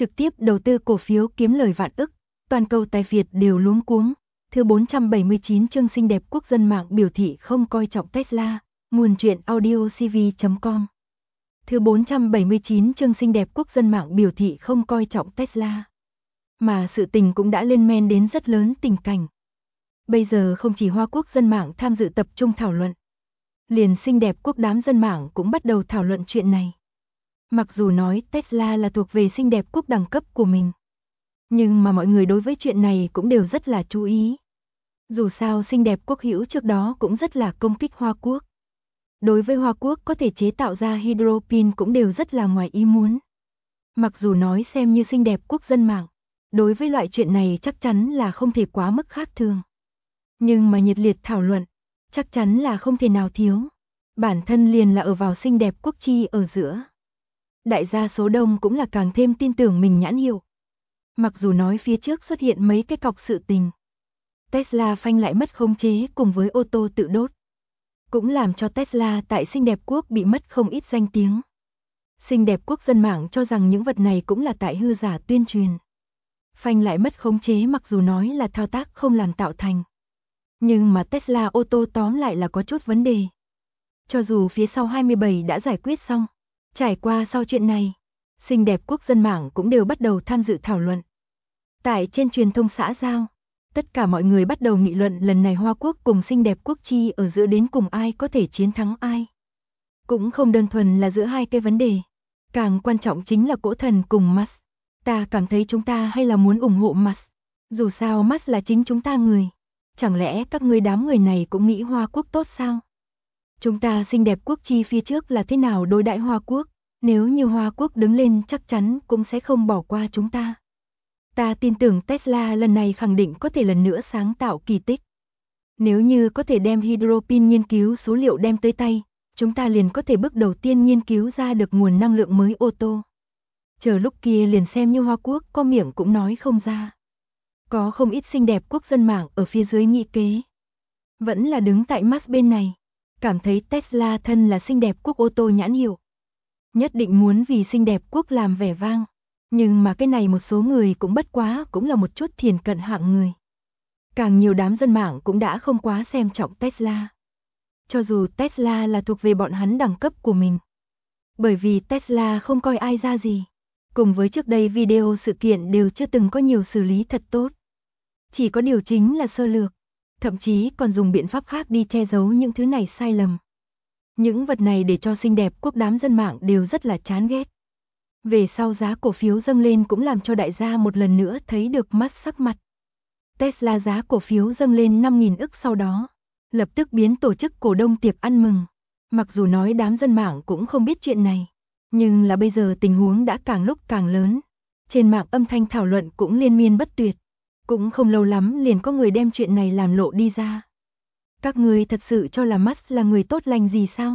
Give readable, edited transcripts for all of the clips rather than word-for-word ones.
trực tiếp đầu tư cổ phiếu kiếm lời vạn ức, toàn cầu tài Việt đều luống cuống. Thứ 479 chương xinh đẹp quốc dân mạng biểu thị không coi trọng Tesla, nguồn truyện audiocv.com. Thứ 479 chương xinh đẹp quốc dân mạng biểu thị không coi trọng Tesla. Mà sự tình cũng đã lên men đến rất lớn tình cảnh. Bây giờ không chỉ Hoa Quốc dân mạng tham dự tập trung thảo luận. Liền xinh đẹp quốc đám dân mạng cũng bắt đầu thảo luận chuyện này. Mặc dù nói Tesla là thuộc về xinh đẹp quốc đẳng cấp của mình. Nhưng mà mọi người đối với chuyện này cũng đều rất là chú ý. Dù sao xinh đẹp quốc hữu trước đó cũng rất là công kích Hoa Quốc. Đối với Hoa Quốc có thể chế tạo ra hydropin cũng đều rất là ngoài ý muốn. Mặc dù nói xem như xinh đẹp quốc dân mạng, đối với loại chuyện này chắc chắn là không thể quá mức khác thường. Nhưng mà nhiệt liệt thảo luận, chắc chắn là không thể nào thiếu. Bản thân liền là ở vào xinh đẹp quốc chi ở giữa. Đại gia số đông cũng là càng thêm tin tưởng mình nhãn hiệu. Mặc dù nói phía trước xuất hiện mấy cái cọc sự tình. Tesla phanh lại mất khống chế cùng với ô tô tự đốt. Cũng làm cho Tesla tại xinh đẹp quốc bị mất không ít danh tiếng. Xinh đẹp quốc dân mạng cho rằng những vật này cũng là tại hư giả tuyên truyền. Phanh lại mất khống chế mặc dù nói là thao tác không làm tạo thành. Nhưng mà Tesla ô tô tóm lại là có chút vấn đề. Cho dù phía sau 27 đã giải quyết xong, trải qua sau chuyện này, xinh đẹp quốc dân mạng cũng đều bắt đầu tham dự thảo luận. Tại trên truyền thông xã giao, tất cả mọi người bắt đầu nghị luận lần này Hoa Quốc cùng xinh đẹp quốc chi ở giữa đến cùng ai có thể chiến thắng ai. Cũng không đơn thuần là giữa hai cái vấn đề. Càng quan trọng chính là cỗ thần cùng Musk. Ta cảm thấy chúng ta hay là muốn ủng hộ Musk. Dù sao Musk là chính chúng ta người. Chẳng lẽ các ngươi đám người này cũng nghĩ Hoa Quốc tốt sao? Chúng ta xinh đẹp quốc chi phía trước là thế nào đối đãi Hoa Quốc? Nếu như Hoa Quốc đứng lên chắc chắn cũng sẽ không bỏ qua chúng ta. Ta tin tưởng Tesla lần này khẳng định có thể lần nữa sáng tạo kỳ tích. Nếu như có thể đem hydropin nghiên cứu số liệu đem tới tay, chúng ta liền có thể bước đầu tiên nghiên cứu ra được nguồn năng lượng mới ô tô. Chờ lúc kia liền xem như Hoa Quốc có miệng cũng nói không ra. Có không ít xinh đẹp quốc dân mạng ở phía dưới nghị kế. Vẫn là đứng tại Musk bên này, cảm thấy Tesla thân là xinh đẹp quốc ô tô nhãn hiệu. Nhất định muốn vì xinh đẹp quốc làm vẻ vang. Nhưng mà cái này một số người cũng bất quá cũng là một chút thiền cận hạng người. Càng nhiều đám dân mạng cũng đã không quá xem trọng Tesla. Cho dù Tesla là thuộc về bọn hắn đẳng cấp của mình. Bởi vì Tesla không coi ai ra gì. Cùng với trước đây video sự kiện đều chưa từng có nhiều xử lý thật tốt. Chỉ có điều chính là sơ lược. Thậm chí còn dùng biện pháp khác đi che giấu những thứ này sai lầm. Những vật này để cho xinh đẹp quốc đám dân mạng đều rất là chán ghét. Về sau giá cổ phiếu dâng lên cũng làm cho đại gia một lần nữa thấy được Musk sắc mặt. Tesla giá cổ phiếu dâng lên 5.000 ức sau đó, lập tức biến tổ chức cổ đông tiệc ăn mừng. Mặc dù nói đám dân mạng cũng không biết chuyện này, nhưng là bây giờ tình huống đã càng lúc càng lớn. Trên mạng âm thanh thảo luận cũng liên miên bất tuyệt. Cũng không lâu lắm liền có người đem chuyện này làm lộ đi ra. Các người thật sự cho là Musk là người tốt lành gì sao?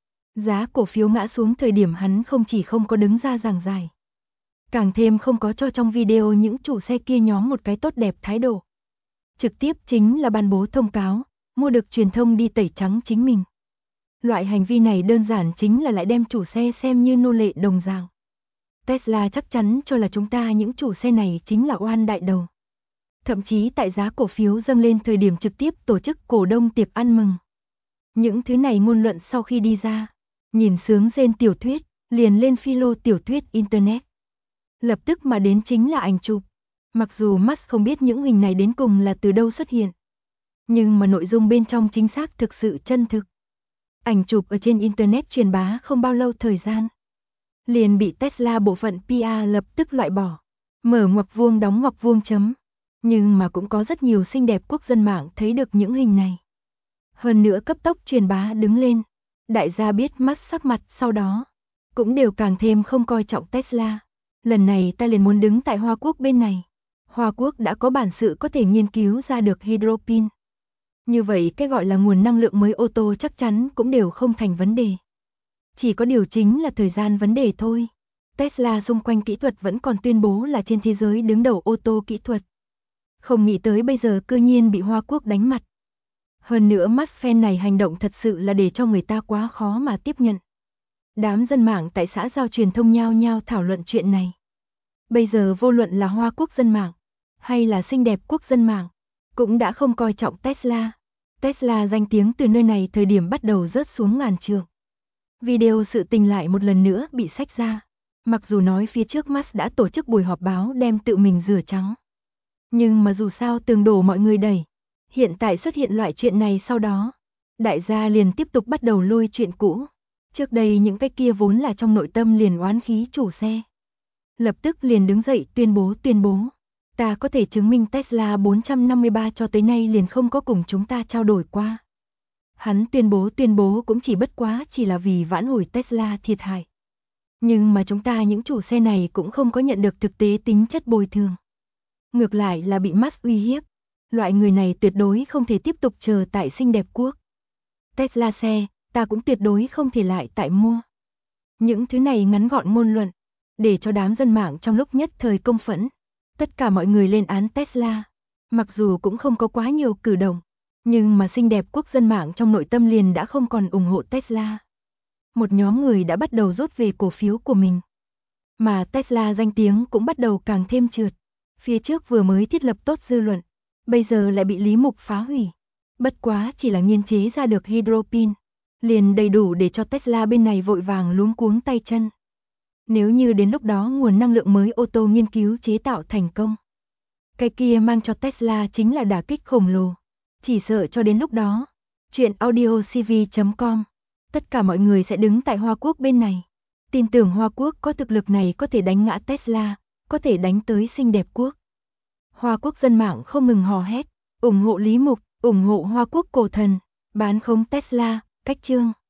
Giá cổ phiếu ngã xuống thời điểm hắn không chỉ không có đứng ra giảng giải. Càng thêm không có cho trong video những chủ xe kia nhóm một cái tốt đẹp thái độ. Trực tiếp chính là ban bố thông cáo, mua được truyền thông đi tẩy trắng chính mình. Loại hành vi này đơn giản chính là lại đem chủ xe xem như nô lệ đồng dạng. Tesla chắc chắn cho là chúng ta những chủ xe này chính là oan đại đầu. Thậm chí tại giá cổ phiếu dâng lên thời điểm trực tiếp tổ chức cổ đông tiệc ăn mừng. Những thứ này ngôn luận sau khi đi ra, nhìn sướng rên tiểu thuyết, liền lên philo tiểu thuyết Internet. Lập tức mà đến chính là ảnh chụp. Mặc dù Musk không biết những hình này đến cùng là từ đâu xuất hiện. Nhưng mà nội dung bên trong chính xác thực sự chân thực. Ảnh chụp ở trên Internet truyền bá không bao lâu thời gian. Liền bị Tesla bộ phận PR lập tức loại bỏ. Mở ngoặc vuông đóng ngoặc vuông chấm. Nhưng mà cũng có rất nhiều xinh đẹp quốc dân mạng thấy được những hình này. Hơn nữa cấp tốc truyền bá đứng lên. Đại gia biết Musk sắc mặt sau đó. Cũng đều càng thêm không coi trọng Tesla. Lần này ta liền muốn đứng tại Hoa Quốc bên này. Hoa Quốc đã có bản sự có thể nghiên cứu ra được hydropin. Như vậy cái gọi là nguồn năng lượng mới ô tô chắc chắn cũng đều không thành vấn đề. Chỉ có điều chính là thời gian vấn đề thôi. Tesla xung quanh kỹ thuật vẫn còn tuyên bố là trên thế giới đứng đầu ô tô kỹ thuật. Không nghĩ tới bây giờ cư nhiên bị Hoa Quốc đánh mặt. Hơn nữa Musk fan này hành động thật sự là để cho người ta quá khó mà tiếp nhận. Đám dân mạng tại xã giao truyền thông nhao nhao thảo luận chuyện này. Bây giờ vô luận là Hoa Quốc dân mạng, hay là xinh đẹp quốc dân mạng, cũng đã không coi trọng Tesla. Tesla danh tiếng từ nơi này thời điểm bắt đầu rớt xuống ngàn trượng. Video sự tình lại một lần nữa bị xách ra. Mặc dù nói phía trước Musk đã tổ chức buổi họp báo đem tự mình rửa trắng. Nhưng mà dù sao tường đổ mọi người đẩy. Hiện tại xuất hiện loại chuyện này sau đó. Đại gia liền tiếp tục bắt đầu lôi chuyện cũ. Trước đây những cái kia vốn là trong nội tâm liền oán khí chủ xe. Lập tức liền đứng dậy tuyên bố. Ta có thể chứng minh Tesla 453 cho tới nay liền không có cùng chúng ta trao đổi qua. Hắn tuyên bố cũng chỉ bất quá chỉ là vì vãn hồi Tesla thiệt hại. Nhưng mà chúng ta những chủ xe này cũng không có nhận được thực tế tính chất bồi thường. Ngược lại là bị Musk uy hiếp. Loại người này tuyệt đối không thể tiếp tục chờ tại xinh đẹp quốc. Tesla xe, ta cũng tuyệt đối không thể lại tại mua. Những thứ này ngắn gọn ngôn luận, để cho đám dân mạng trong lúc nhất thời công phẫn. Tất cả mọi người lên án Tesla. Mặc dù cũng không có quá nhiều cử động, nhưng mà xinh đẹp quốc dân mạng trong nội tâm liền đã không còn ủng hộ Tesla. Một nhóm người đã bắt đầu rút về cổ phiếu của mình. Mà Tesla danh tiếng cũng bắt đầu càng thêm trượt. Phía trước vừa mới thiết lập tốt dư luận, bây giờ lại bị Lý Mục phá hủy. Bất quá chỉ là nghiên chế ra được hydropin, liền đầy đủ để cho Tesla bên này vội vàng luống cuống tay chân. Nếu như đến lúc đó nguồn năng lượng mới ô tô nghiên cứu chế tạo thành công, cái kia mang cho Tesla chính là đả kích khổng lồ. Chỉ sợ cho đến lúc đó, chuyện audiocv.com, tất cả mọi người sẽ đứng tại Hoa Quốc bên này. Tin tưởng Hoa Quốc có thực lực này có thể đánh ngã Tesla, có thể đánh tới xinh đẹp quốc. Hoa Quốc dân mạng không ngừng hò hét, ủng hộ Lý Mục, ủng hộ Hoa Quốc cổ thần, bán khống Tesla, cách chương.